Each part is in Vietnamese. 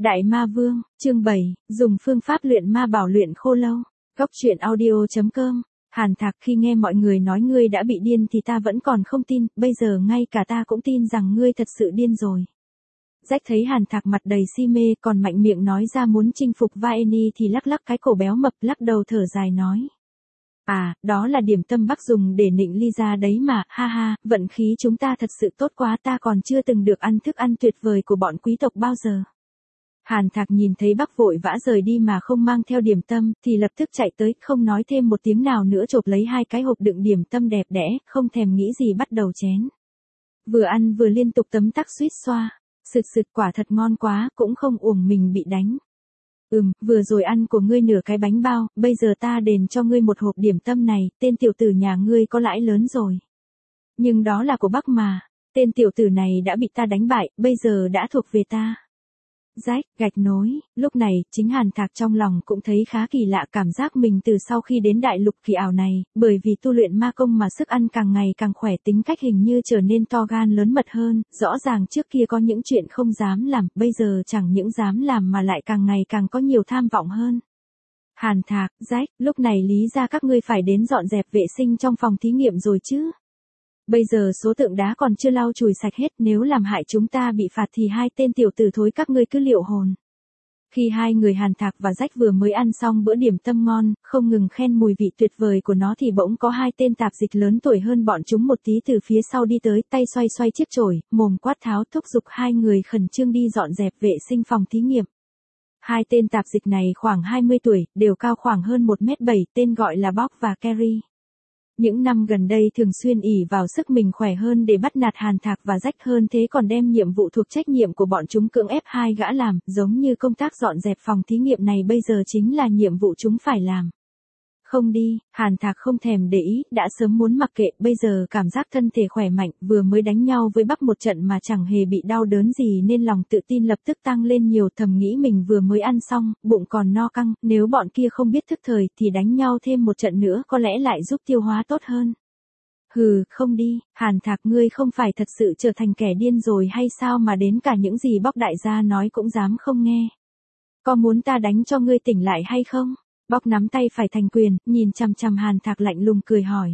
Đại Ma Vương, chương 7, dùng phương pháp luyện ma bảo luyện khô lâu. Góc truyện audio.com. Hàn Thạc, khi nghe mọi người nói ngươi đã bị điên thì ta vẫn còn không tin, bây giờ ngay cả ta cũng tin rằng ngươi thật sự điên rồi. Rách thấy Hàn Thạc mặt đầy si mê còn mạnh miệng nói ra muốn chinh phục Vaeni thì lắc lắc cái cổ béo mập, lắc đầu thở dài nói. À, đó là điểm tâm Bắc dùng để nịnh Lisa đấy mà, ha ha, vận khí chúng ta thật sự tốt quá, ta còn chưa từng được ăn thức ăn tuyệt vời của bọn quý tộc bao giờ. Hàn Thạc nhìn thấy Bắc vội vã rời đi mà không mang theo điểm tâm, thì lập tức chạy tới, không nói thêm một tiếng nào nữa chộp lấy 2 cái hộp đựng điểm tâm đẹp đẽ, không thèm nghĩ gì bắt đầu chén. Vừa ăn vừa liên tục tấm tắc suýt xoa, sực quả thật ngon quá, cũng không uổng mình bị đánh. Vừa rồi ăn của ngươi nửa cái bánh bao, bây giờ ta đền cho ngươi một hộp điểm tâm này, tên tiểu tử nhà ngươi có lãi lớn rồi. Nhưng đó là của Bắc mà, tên tiểu tử này đã bị ta đánh bại, bây giờ đã thuộc về ta. Rách, gạch nối, lúc này, chính Hàn Thạc trong lòng cũng thấy khá kỳ lạ cảm giác mình từ sau khi đến đại lục kỳ ảo này, bởi vì tu luyện ma công mà sức ăn càng ngày càng khỏe, tính cách hình như trở nên to gan lớn mật hơn, rõ ràng trước kia có những chuyện không dám làm, bây giờ chẳng những dám làm mà lại càng ngày càng có nhiều tham vọng hơn. Hàn Thạc, Rách, lúc này lý ra các ngươi phải đến dọn dẹp vệ sinh trong phòng thí nghiệm rồi chứ. Bây giờ số tượng đá còn chưa lau chùi sạch hết, nếu làm hại chúng ta bị phạt thì 2 tên tiểu tử thối các ngươi cứ liệu hồn. Khi 2 người Hàn Thạc và Rách vừa mới ăn xong bữa điểm tâm ngon, không ngừng khen mùi vị tuyệt vời của nó thì bỗng có 2 tên tạp dịch lớn tuổi hơn bọn chúng một tí từ phía sau đi tới, tay xoay xoay chiếc chổi, mồm quát tháo thúc giục 2 người khẩn trương đi dọn dẹp vệ sinh phòng thí nghiệm. 2 tên tạp dịch này khoảng 20 tuổi, đều cao khoảng hơn 1m7, tên gọi là Bob và Carrie. Những năm gần đây thường xuyên ỷ vào sức mình khỏe hơn để bắt nạt Hàn Thạc và Rách, hơn thế còn đem nhiệm vụ thuộc trách nhiệm của bọn chúng cưỡng ép 2 gã làm, giống như công tác dọn dẹp phòng thí nghiệm này bây giờ chính là nhiệm vụ chúng phải làm. Không đi, Hàn Thạc không thèm để ý, đã sớm muốn mặc kệ, bây giờ cảm giác thân thể khỏe mạnh, vừa mới đánh nhau với Bắc một trận mà chẳng hề bị đau đớn gì nên lòng tự tin lập tức tăng lên nhiều, thầm nghĩ mình vừa mới ăn xong, bụng còn no căng, nếu bọn kia không biết thức thời thì đánh nhau thêm một trận nữa có lẽ lại giúp tiêu hóa tốt hơn. Không đi, Hàn Thạc, ngươi không phải thật sự trở thành kẻ điên rồi hay sao mà đến cả những gì Bóc đại gia nói cũng dám không nghe. Có muốn ta đánh cho ngươi tỉnh lại hay không? Bóc nắm tay phải thành quyền, nhìn chằm chằm Hàn Thạc lạnh lùng cười hỏi.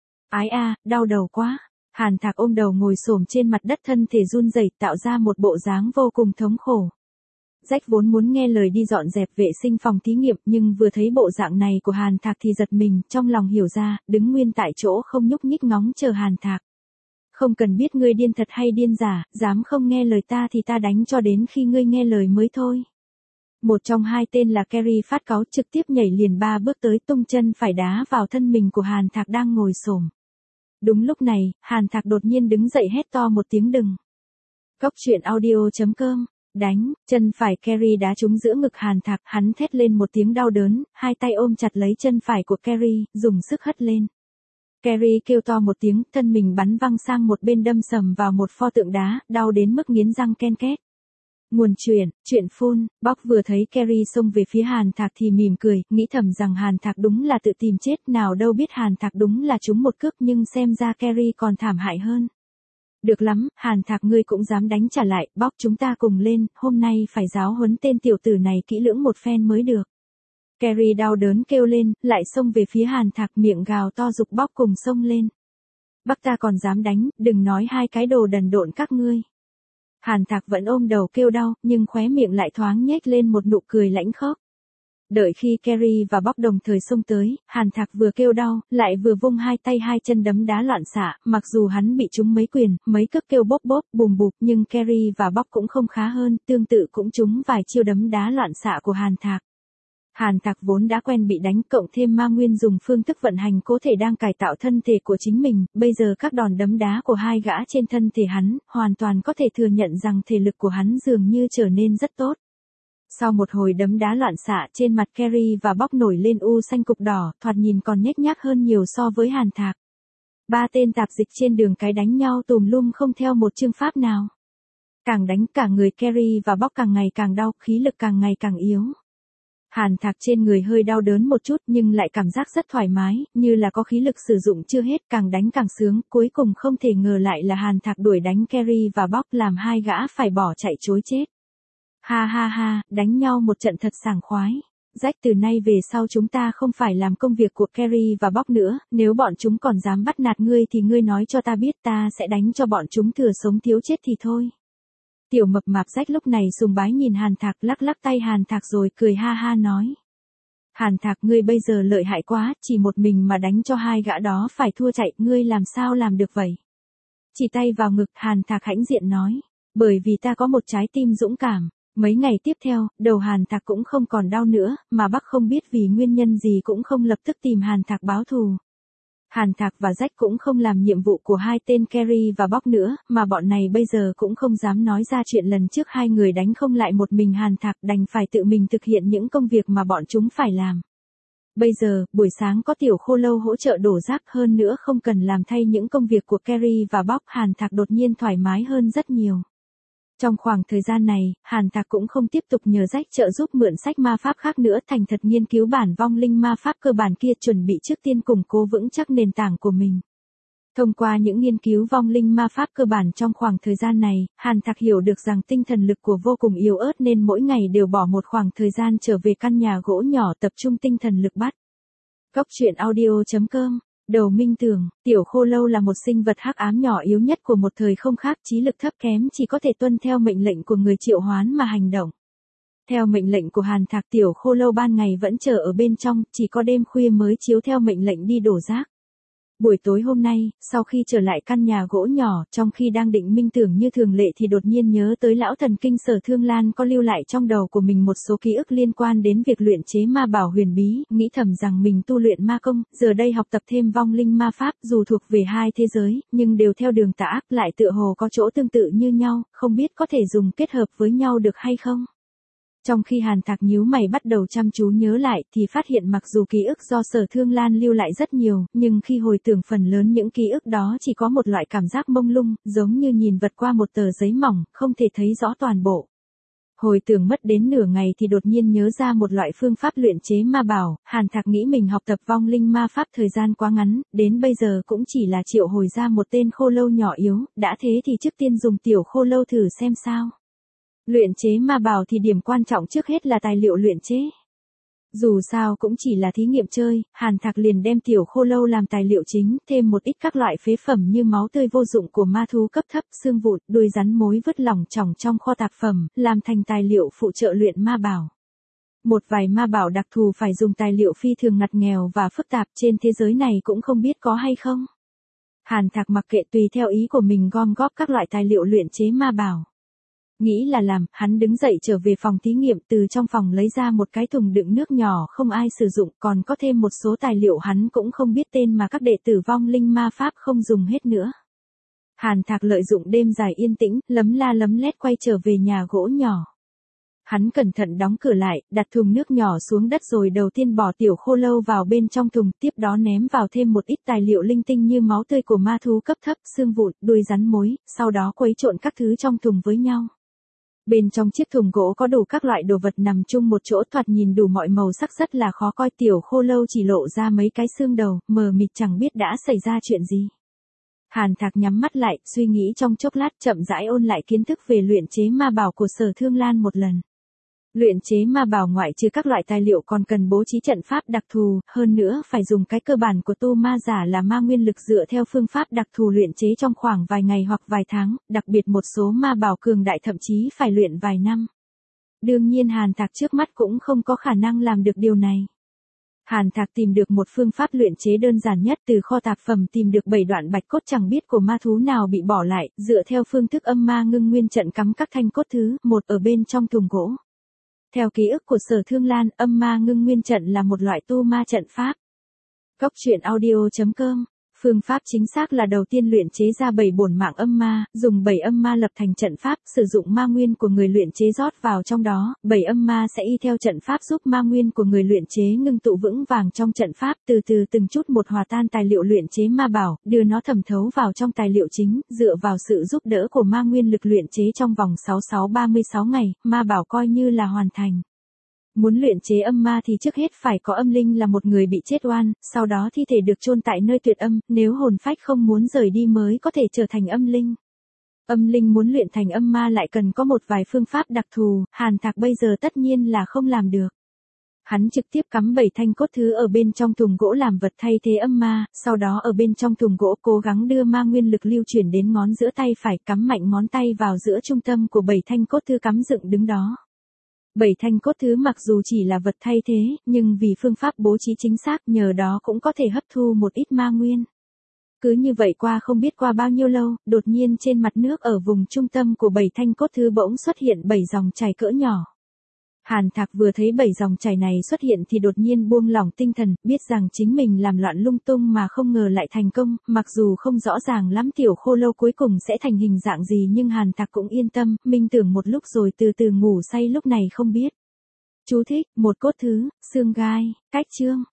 Ái a, đau đầu quá. Hàn Thạc ôm đầu ngồi xổm trên mặt đất, thân thể run rẩy, tạo ra một bộ dáng vô cùng thống khổ. Rách vốn muốn nghe lời đi dọn dẹp vệ sinh phòng thí nghiệm, nhưng vừa thấy bộ dạng này của Hàn Thạc thì giật mình, trong lòng hiểu ra, đứng nguyên tại chỗ không nhúc nhích ngóng chờ Hàn Thạc. Không cần biết ngươi điên thật hay điên giả, dám không nghe lời ta thì ta đánh cho đến khi ngươi nghe lời mới thôi. Một trong 2 tên là Carrie phát cáu, trực tiếp nhảy liền 3 bước tới, tung chân phải đá vào thân mình của Hàn Thạc đang ngồi xổm. Đúng lúc này, Hàn Thạc đột nhiên đứng dậy hét to một tiếng đừng. Góc truyện audio.com. Đánh, chân phải Carrie đá trúng giữa ngực Hàn Thạc, hắn thét lên một tiếng đau đớn, 2 tay ôm chặt lấy chân phải của Carrie, dùng sức hất lên. Carrie kêu to một tiếng, thân mình bắn văng sang một bên, đâm sầm vào một pho tượng đá, đau đến mức nghiến răng ken két. Nguồn chuyện phun, Bóc vừa thấy Carrie xông về phía Hàn Thạc thì mỉm cười, nghĩ thầm rằng Hàn Thạc đúng là tự tìm chết, nào đâu biết Hàn Thạc đúng là trúng một cước, nhưng xem ra Carrie còn thảm hại hơn. Được lắm, Hàn Thạc, ngươi cũng dám đánh trả lại, Bóc, chúng ta cùng lên, hôm nay phải giáo huấn tên tiểu tử này kỹ lưỡng một phen mới được. Carrie đau đớn kêu lên, lại xông về phía Hàn Thạc, miệng gào to giục Bóc cùng xông lên. Bác, ta còn dám đánh, đừng nói 2 cái đồ đần độn các ngươi. Hàn Thạc vẫn ôm đầu kêu đau, nhưng khóe miệng lại thoáng nhếch lên một nụ cười lãnh khốc. Đợi khi Carrie và Bóc đồng thời xông tới, Hàn Thạc vừa kêu đau, lại vừa vung 2 tay 2 chân đấm đá loạn xạ, mặc dù hắn bị trúng mấy quyền, mấy cước kêu bốp bốp, bùm bụp, nhưng Carrie và Bóc cũng không khá hơn, tương tự cũng trúng vài chiêu đấm đá loạn xạ của Hàn Thạc. Hàn Thạc vốn đã quen bị đánh, cộng thêm ma nguyên dùng phương thức vận hành cố thể đang cải tạo thân thể của chính mình, bây giờ các đòn đấm đá của 2 gã trên thân thể hắn, hoàn toàn có thể thừa nhận rằng thể lực của hắn dường như trở nên rất tốt. Sau một hồi đấm đá loạn xạ, trên mặt Carrie và Bóc nổi lên u xanh cục đỏ, thoạt nhìn còn nhếch nhác hơn nhiều so với Hàn Thạc. 3 tên tạp dịch trên đường cái đánh nhau tùm lum không theo một chương pháp nào. Càng đánh cả người Carrie và Bóc càng ngày càng đau, khí lực càng ngày càng yếu. Hàn Thạc trên người hơi đau đớn một chút nhưng lại cảm giác rất thoải mái, như là có khí lực sử dụng chưa hết, càng đánh càng sướng, cuối cùng không thể ngờ lại là Hàn Thạc đuổi đánh Carrie và Bóc, làm 2 gã phải bỏ chạy trối chết. Ha ha ha, đánh nhau một trận thật sảng khoái. Jack, từ nay về sau chúng ta không phải làm công việc của Carrie và Bob nữa, nếu bọn chúng còn dám bắt nạt ngươi thì ngươi nói cho ta biết, ta sẽ đánh cho bọn chúng thừa sống thiếu chết thì thôi. Tiểu mập mạp Jack lúc này sùng bái nhìn Hàn Thạc, lắc lắc tay Hàn Thạc rồi cười ha ha nói. Hàn Thạc, ngươi bây giờ lợi hại quá, chỉ một mình mà đánh cho hai gã đó phải thua chạy, ngươi làm sao làm được vậy? Chỉ tay vào ngực, Hàn Thạc hãnh diện nói. Bởi vì ta có một trái tim dũng cảm. Mấy ngày tiếp theo, đầu Hàn Thạc cũng không còn đau nữa, mà bác không biết vì nguyên nhân gì cũng không lập tức tìm Hàn Thạc báo thù. Hàn Thạc và Jack cũng không làm nhiệm vụ của hai tên Carrie và Bob nữa, mà bọn này bây giờ cũng không dám nói ra chuyện lần trước hai người đánh không lại một mình Hàn Thạc, đành phải tự mình thực hiện những công việc mà bọn chúng phải làm. Bây giờ, buổi sáng có Tiểu Khô Lâu hỗ trợ đổ rác, hơn nữa không cần làm thay những công việc của Carrie và Bob, Hàn Thạc đột nhiên thoải mái hơn rất nhiều. Trong khoảng thời gian này, Hàn Thạc cũng không tiếp tục nhờ Jack trợ giúp mượn sách ma pháp khác nữa, thành thật nghiên cứu bản vong linh ma pháp cơ bản kia, chuẩn bị trước tiên củng cố vững chắc nền tảng của mình. Thông qua những nghiên cứu vong linh ma pháp cơ bản trong khoảng thời gian này, Hàn Thạc hiểu được rằng tinh thần lực của vô cùng yếu ớt nên mỗi ngày đều bỏ một khoảng thời gian trở về căn nhà gỗ nhỏ tập trung tinh thần lực bắt. Cốc truyện audio.com. Đầu Minh Tường, Tiểu Khô Lâu là một sinh vật hắc ám nhỏ yếu nhất của một thời không khác, trí lực thấp kém, chỉ có thể tuân theo mệnh lệnh của người triệu hoán mà hành động. Theo mệnh lệnh của Hàn Thạc, Tiểu Khô Lâu ban ngày vẫn chờ ở bên trong, chỉ có đêm khuya mới chiếu theo mệnh lệnh đi đổ rác. Buổi tối hôm nay, sau khi trở lại căn nhà gỗ nhỏ, trong khi đang định minh tưởng như thường lệ thì đột nhiên nhớ tới lão thần kinh Sở Thương Lan có lưu lại trong đầu của mình một số ký ức liên quan đến việc luyện chế ma bảo huyền bí, nghĩ thầm rằng mình tu luyện ma công, giờ đây học tập thêm vong linh ma pháp, dù thuộc về hai thế giới, nhưng đều theo đường tà ác, lại tựa hồ có chỗ tương tự như nhau, không biết có thể dùng kết hợp với nhau được hay không. Trong khi Hàn Thạc nhíu mày bắt đầu chăm chú nhớ lại thì phát hiện mặc dù ký ức do Sở Thương Lan lưu lại rất nhiều, nhưng khi hồi tưởng phần lớn những ký ức đó chỉ có một loại cảm giác mông lung, giống như nhìn vật qua một tờ giấy mỏng, không thể thấy rõ toàn bộ. Hồi tưởng mất đến nửa ngày thì đột nhiên nhớ ra một loại phương pháp luyện chế ma bảo, Hàn Thạc nghĩ mình học tập vong linh ma pháp thời gian quá ngắn, đến bây giờ cũng chỉ là triệu hồi ra một tên khô lâu nhỏ yếu, đã thế thì trước tiên dùng Tiểu Khô Lâu thử xem sao. Luyện chế ma bảo thì điểm quan trọng trước hết là tài liệu luyện chế. Dù sao cũng chỉ là thí nghiệm chơi, Hàn Thạc liền đem Tiểu Khô Lâu làm tài liệu chính, thêm một ít các loại phế phẩm như máu tươi vô dụng của ma thú cấp thấp, xương vụn, đuôi rắn mối vứt lỏng chỏng trong kho tạp phẩm, làm thành tài liệu phụ trợ luyện ma bảo. Một vài ma bảo đặc thù phải dùng tài liệu phi thường ngặt nghèo và phức tạp, trên thế giới này cũng không biết có hay không. Hàn Thạc mặc kệ tùy theo ý của mình gom góp các loại tài liệu luyện chế ma bảo. Nghĩ là làm, hắn đứng dậy trở về phòng thí nghiệm, từ trong phòng lấy ra một cái thùng đựng nước nhỏ không ai sử dụng, còn có thêm một số tài liệu hắn cũng không biết tên mà các đệ tử vong linh ma pháp không dùng hết nữa. Hàn Thạc lợi dụng đêm dài yên tĩnh, lấm la lấm lét quay trở về nhà gỗ nhỏ. Hắn cẩn thận đóng cửa lại, đặt thùng nước nhỏ xuống đất rồi đầu tiên bỏ Tiểu Khô Lâu vào bên trong thùng, tiếp đó ném vào thêm một ít tài liệu linh tinh như máu tươi của ma thú cấp thấp, xương vụn, đuôi rắn mối, sau đó quấy trộn các thứ trong thùng với nhau. Bên trong chiếc thùng gỗ có đủ các loại đồ vật nằm chung một chỗ, thoạt nhìn đủ mọi màu sắc rất là khó coi. Tiểu Khô Lâu chỉ lộ ra mấy cái xương đầu, mờ mịt chẳng biết đã xảy ra chuyện gì. Hàn Thạc nhắm mắt lại, suy nghĩ trong chốc lát, chậm rãi ôn lại kiến thức về luyện chế ma bảo của Sở Thương Lan một lần. Luyện chế ma bảo ngoại trừ các loại tài liệu còn cần bố trí trận pháp đặc thù, hơn nữa phải dùng cái cơ bản của tu ma giả là ma nguyên lực, dựa theo phương pháp đặc thù luyện chế trong khoảng vài ngày hoặc vài tháng, đặc biệt một số ma bảo cường đại thậm chí phải luyện vài năm. Đương nhiên Hàn Thạc trước mắt cũng không có khả năng làm được điều này. Hàn Thạc tìm được một phương pháp luyện chế đơn giản nhất, từ kho tạp phẩm tìm được 7 đoạn bạch cốt chẳng biết của ma thú nào bị bỏ lại, dựa theo phương thức âm ma ngưng nguyên trận cắm các thanh cốt thứ một ở bên trong thùng gỗ. Theo ký ức của Sở Thương Lan, âm ma ngưng nguyên trận là một loại tu ma trận pháp. Cốc truyện audio.com. Phương pháp chính xác là đầu tiên luyện chế ra 7 bổn mạng âm ma, dùng 7 âm ma lập thành trận pháp, sử dụng ma nguyên của người luyện chế rót vào trong đó, 7 âm ma sẽ y theo trận pháp giúp ma nguyên của người luyện chế ngưng tụ vững vàng trong trận pháp, từ từ từng chút một hòa tan tài liệu luyện chế ma bảo, đưa nó thẩm thấu vào trong tài liệu chính, dựa vào sự giúp đỡ của ma nguyên lực luyện chế trong vòng 36 ngày, ma bảo coi như là hoàn thành. Muốn luyện chế âm ma thì trước hết phải có âm linh là một người bị chết oan, sau đó thi thể được chôn tại nơi tuyệt âm, nếu hồn phách không muốn rời đi mới có thể trở thành âm linh. Âm linh muốn luyện thành âm ma lại cần có một vài phương pháp đặc thù, Hàn Thạc bây giờ tất nhiên là không làm được. Hắn trực tiếp cắm 7 thanh cốt thứ ở bên trong thùng gỗ làm vật thay thế âm ma, sau đó ở bên trong thùng gỗ cố gắng đưa ma nguyên lực lưu chuyển đến ngón giữa tay phải, cắm mạnh ngón tay vào giữa trung tâm của 7 thanh cốt thứ cắm dựng đứng đó. 7 thanh cốt thứ mặc dù chỉ là vật thay thế, nhưng vì phương pháp bố trí chính xác nhờ đó cũng có thể hấp thu một ít ma nguyên. Cứ như vậy qua không biết qua bao nhiêu lâu, đột nhiên trên mặt nước ở vùng trung tâm của 7 thanh cốt thứ bỗng xuất hiện 7 dòng chảy cỡ nhỏ. Hàn Thạc vừa thấy 7 dòng chảy này xuất hiện thì đột nhiên buông lỏng tinh thần, biết rằng chính mình làm loạn lung tung mà không ngờ lại thành công, mặc dù không rõ ràng lắm tiểu khô lâu cuối cùng sẽ thành hình dạng gì nhưng Hàn Thạc cũng yên tâm, minh tưởng một lúc rồi từ từ ngủ say lúc này không biết. Chú thích, một cốt thứ, xương gai, cách chương.